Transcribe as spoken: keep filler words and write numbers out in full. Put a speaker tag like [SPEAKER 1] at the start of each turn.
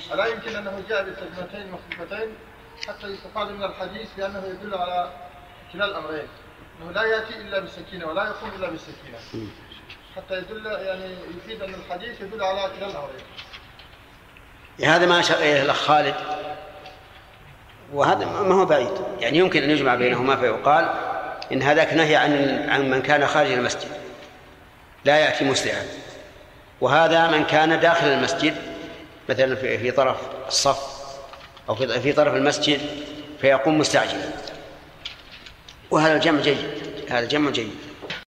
[SPEAKER 1] ألا يمكن أنه جاء بالتجمعتين مخففتين حتى يستفاد من الحديث بأنه يدل على كلا الأمرين، أنه لا يأتي إلا بالسكينة ولا يقوم إلا بالسكينة، حتى يدل يعني يفيد أن الحديث يدل على كلا الأمرين.
[SPEAKER 2] هذا ما أشار إليه الأخ خالد، وهذا ما هو بعيد، يعني يمكن أن يجمع بينهما فيقال إن هذاك نهي عن عن من كان خارج المسجد لا يأتي مسرعا، وهذا من كان داخل المسجد مثلا في في طرف الصف أو في في طرف المسجد فيقوم مستعجلا، وهذا الجمع جيد، هذا جمع جيد.